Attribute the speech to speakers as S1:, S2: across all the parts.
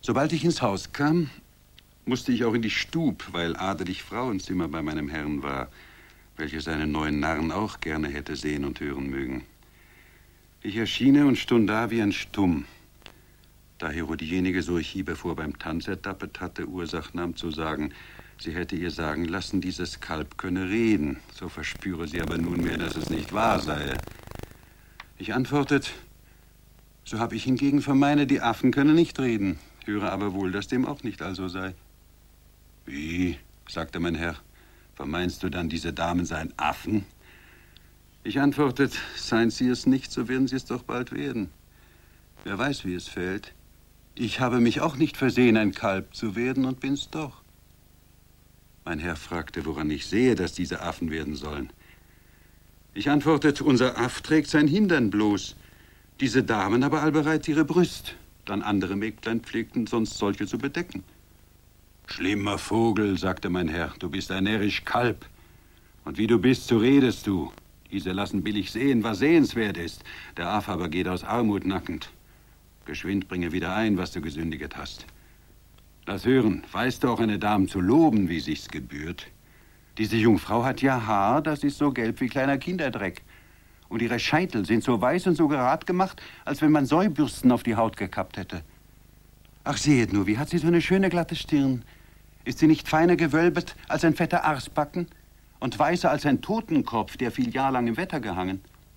S1: Sobald ich ins Haus kam, musste ich auch in die Stub, weil adelig Frauenzimmer bei meinem Herrn war, welches seinen neuen Narren auch gerne hätte sehen und hören mögen. Ich erschiene und stund da wie ein Stumm. Da Herodiejenige, so ich hiebevor beim Tanz erdappet hatte, Ursach nahm zu sagen, sie hätte ihr sagen lassen, dieses Kalb könne reden, so verspüre sie aber nunmehr, dass es nicht wahr sei. Ich antwortet, so hab ich hingegen vermeine, die Affen können nicht reden, höre aber wohl, dass dem auch nicht also sei. Wie, sagte mein Herr, vermeinst du dann, diese Damen seien Affen? Ich antwortet, seien sie es nicht, so werden sie es doch bald werden. Wer weiß, wie es fällt. Ich habe mich auch nicht versehen, ein Kalb zu werden und bin's doch. Mein Herr fragte, woran ich sehe, dass diese Affen werden sollen. Ich antwortet, unser Aff trägt sein Hindern bloß. Diese Damen aber allbereit ihre Brüst. Dann andere Mägdlein pflegten sonst solche zu bedecken. Schlimmer Vogel, sagte mein Herr, du bist ein närrisch Kalb. Und wie du bist, so redest du. Diese lassen billig sehen, was sehenswert ist. Der Aff aber geht aus Armut nackend. Geschwind bringe wieder ein, was du gesündiget hast. Lass hören, weißt du auch eine Dame zu loben, wie sich's gebührt? Diese Jungfrau hat ja Haar, das ist so gelb wie kleiner Kinderdreck. Und ihre Scheitel sind so weiß und so gerad gemacht, als wenn man Säubürsten auf die Haut gekappt hätte. Ach, sehet nur, wie hat sie so eine schöne glatte Stirn? Ist sie nicht feiner gewölbet als ein fetter Arsbacken? Und weißer als ein Totenkopf, der viel Jahr lang im Wetter gehangen?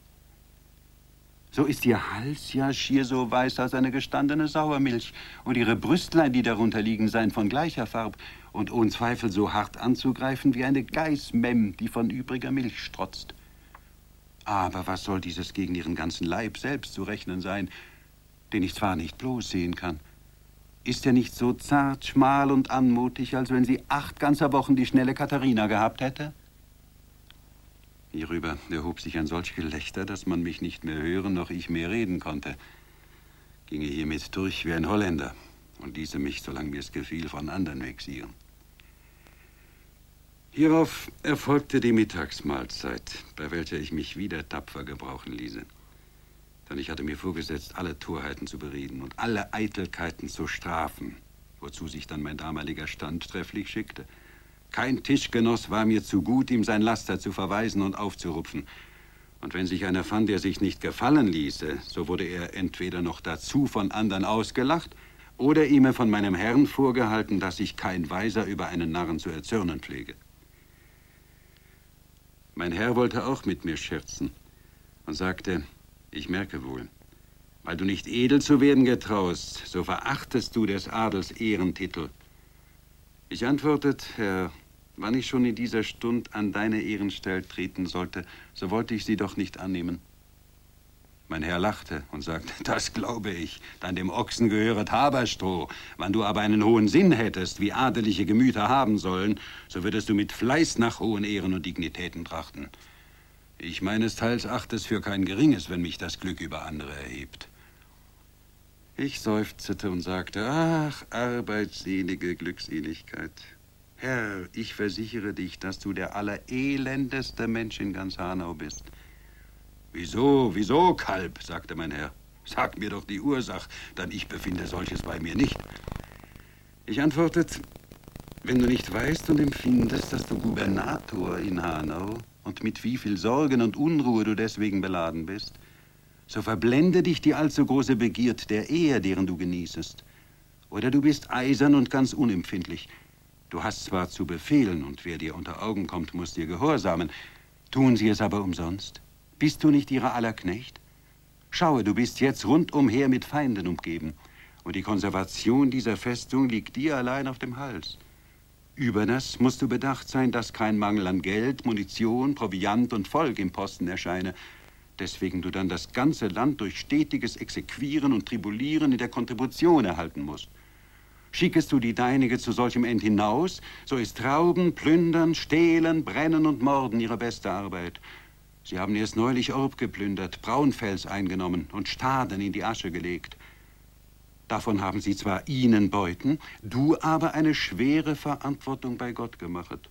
S1: So ist ihr Hals ja schier so weiß als eine gestandene Sauermilch. Und ihre Brüstlein, die darunter liegen, seien von gleicher Farb. Und ohne Zweifel so hart anzugreifen wie eine Geißmemm, die von übriger Milch strotzt. Aber was soll dieses gegen ihren ganzen Leib selbst zu rechnen sein, den ich zwar nicht bloß sehen kann? Ist er nicht so zart, schmal und anmutig, als wenn sie 8 ganzer Wochen die schnelle Katharina gehabt hätte? Hierüber erhob sich ein solch Gelächter, dass man mich nicht mehr hören, noch ich mehr reden konnte. Ginge hiermit durch wie ein Holländer und ließe mich, solange mir es gefiel, von anderen vexieren. Hierauf erfolgte die Mittagsmahlzeit, bei welcher ich mich wieder tapfer gebrauchen ließe. Denn ich hatte mir vorgesetzt, alle Torheiten zu bereden und alle Eitelkeiten zu strafen, wozu sich dann mein damaliger Stand trefflich schickte. Kein Tischgenoss war mir zu gut, ihm sein Laster zu verweisen und aufzurupfen. Und wenn sich einer fand, der sich nicht gefallen ließe, so wurde er entweder noch dazu von anderen ausgelacht oder ihm von meinem Herrn vorgehalten, dass ich kein Weiser über einen Narren zu erzürnen pflege. Mein Herr wollte auch mit mir scherzen und sagte, ich merke wohl, weil du nicht edel zu werden getraust, so verachtest du des Adels Ehrentitel. Ich antwortet, Herr, wann ich schon in dieser Stund an deine Ehrenstell treten sollte, so wollte ich sie doch nicht annehmen. Mein Herr lachte und sagte, das glaube ich, dann dem Ochsen gehöret Haberstroh. Wann du aber einen hohen Sinn hättest, wie adeliche Gemüter haben sollen, so würdest du mit Fleiß nach hohen Ehren und Dignitäten trachten. Ich meines Teils achte es für kein Geringes, wenn mich das Glück über andere erhebt. Ich seufzete und sagte, ach, arbeitselige Glückseligkeit. Herr, ich versichere dich, dass du der allerelendeste Mensch in ganz Hanau bist. Wieso, Kalb, sagte mein Herr. Sag mir doch die Ursache, denn ich befinde solches bei mir nicht. Ich antwortet, wenn du nicht weißt und empfindest, dass du Gubernator in Hanau und mit wie viel Sorgen und Unruhe du deswegen beladen bist, so verblende dich die allzu große Begierd der Ehe, deren du genießest. Oder du bist eisern und ganz unempfindlich. Du hast zwar zu befehlen, und wer dir unter Augen kommt, muss dir gehorsamen. Tun sie es aber umsonst? Bist du nicht ihrer aller Knecht? Schaue, du bist jetzt rundumher mit Feinden umgeben. Und die Konservation dieser Festung liegt dir allein auf dem Hals. Über das musst du bedacht sein, dass kein Mangel an Geld, Munition, Proviant und Volk im Posten erscheine. Deswegen du dann das ganze Land durch stetiges Exequieren und Tribulieren in der Kontribution erhalten musst. Schickest du die deinige zu solchem End hinaus, so ist Rauben, Plündern, Stehlen, Brennen und Morden ihre beste Arbeit. Sie haben erst neulich Orb geplündert, Braunfels eingenommen und Staden in die Asche gelegt. Davon haben sie zwar ihnen Beuten, du aber eine schwere Verantwortung bei Gott gemachet.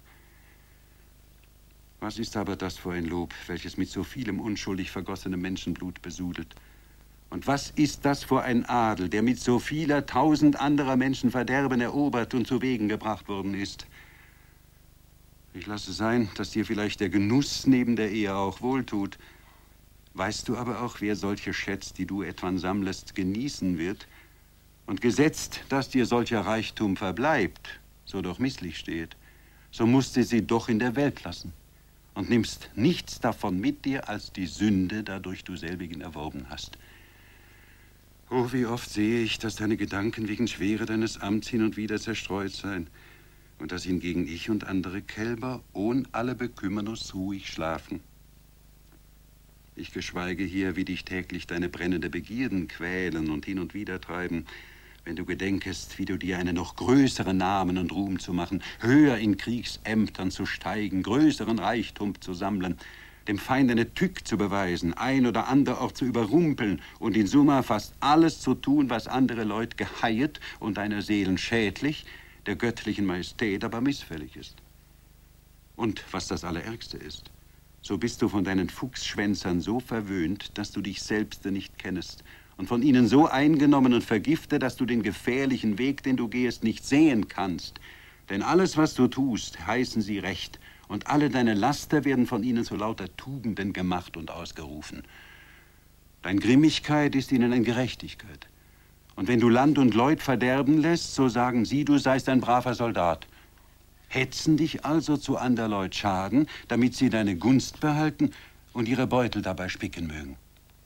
S1: Was ist aber das für ein Lob, welches mit so vielem unschuldig vergossenem Menschenblut besudelt? Und was ist das für ein Adel, der mit so vieler tausend anderer Menschen Verderben erobert und zu Wegen gebracht worden ist? Ich lasse sein, dass dir vielleicht der Genuss neben der Ehe auch wohltut. Weißt du aber auch, wer solche Schätze, die du etwann sammlest, genießen wird? Und gesetzt, dass dir solcher Reichtum verbleibt, so doch misslich steht, so musst du sie doch in der Welt lassen und nimmst nichts davon mit dir als die Sünde, dadurch du selbigen erworben hast. Oh, wie oft sehe ich, dass deine Gedanken wegen Schwere deines Amts hin und wieder zerstreut seien und dass hingegen ich und andere Kälber ohn alle Bekümmernis ruhig schlafen. Ich geschweige hier, wie dich täglich deine brennende Begierden quälen und hin und wieder treiben, wenn du gedenkest, wie du dir einen noch größeren Namen und Ruhm zu machen, höher in Kriegsämtern zu steigen, größeren Reichtum zu sammeln, dem Feind eine Tück zu beweisen, ein oder anderorts zu überrumpeln und in Summa fast alles zu tun, was andere Leute geheiet und deiner Seelen schädlich, der göttlichen Majestät aber missfällig ist. Und was das Allerärgste ist, so bist du von deinen Fuchsschwänzern so verwöhnt, dass du dich selbst nicht kennest und von ihnen so eingenommen und vergiftet, dass du den gefährlichen Weg, den du gehst, nicht sehen kannst. Denn alles, was du tust, heißen sie recht, und alle deine Laster werden von ihnen zu lauter Tugenden gemacht und ausgerufen. Dein Grimmigkeit ist ihnen eine Gerechtigkeit. Und wenn du Land und Leut verderben lässt, so sagen sie, du seist ein braver Soldat. Hetzen dich also zu anderleut Schaden, damit sie deine Gunst behalten und ihre Beutel dabei spicken mögen.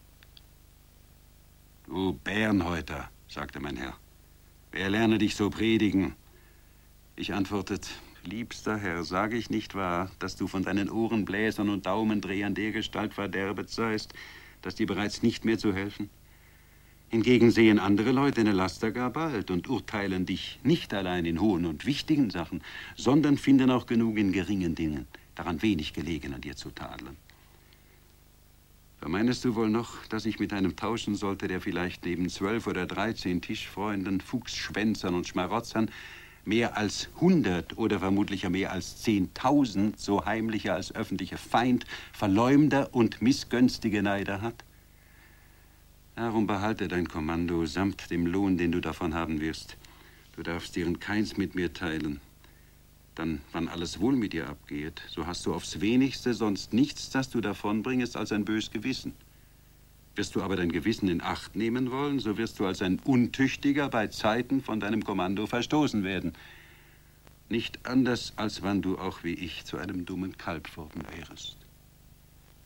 S1: Du Bärenhäuter, sagte mein Herr, wer lerne dich so predigen? Ich antwortet, liebster Herr, sage ich nicht wahr, dass du von deinen Ohrenbläsern und Daumendrehern dergestalt verderbet seist, dass dir bereits nicht mehr zu helfen? Hingegen sehen andere Leute deine Laster gar bald und urteilen dich nicht allein in hohen und wichtigen Sachen, sondern finden auch genug in geringen Dingen, daran wenig gelegen an dir zu tadeln. Vermeinest du wohl noch, dass ich mit einem tauschen sollte, der vielleicht neben 12 oder 13 Tischfreunden, Fuchsschwänzern und Schmarotzern mehr als 100 oder vermutlich mehr als 10.000 so heimlicher als öffentlicher Feind, Verleumder und missgünstige Neider hat? Darum behalte dein Kommando samt dem Lohn, den du davon haben wirst. Du darfst deren keins mit mir teilen. Dann, wann alles wohl mit dir abgeht, so hast du aufs Wenigste sonst nichts, das du davonbringest, als ein bös Gewissen. Wirst du aber dein Gewissen in Acht nehmen wollen, so wirst du als ein Untüchtiger bei Zeiten von deinem Kommando verstoßen werden. Nicht anders, als wann du auch wie ich zu einem dummen Kalb worden wärest.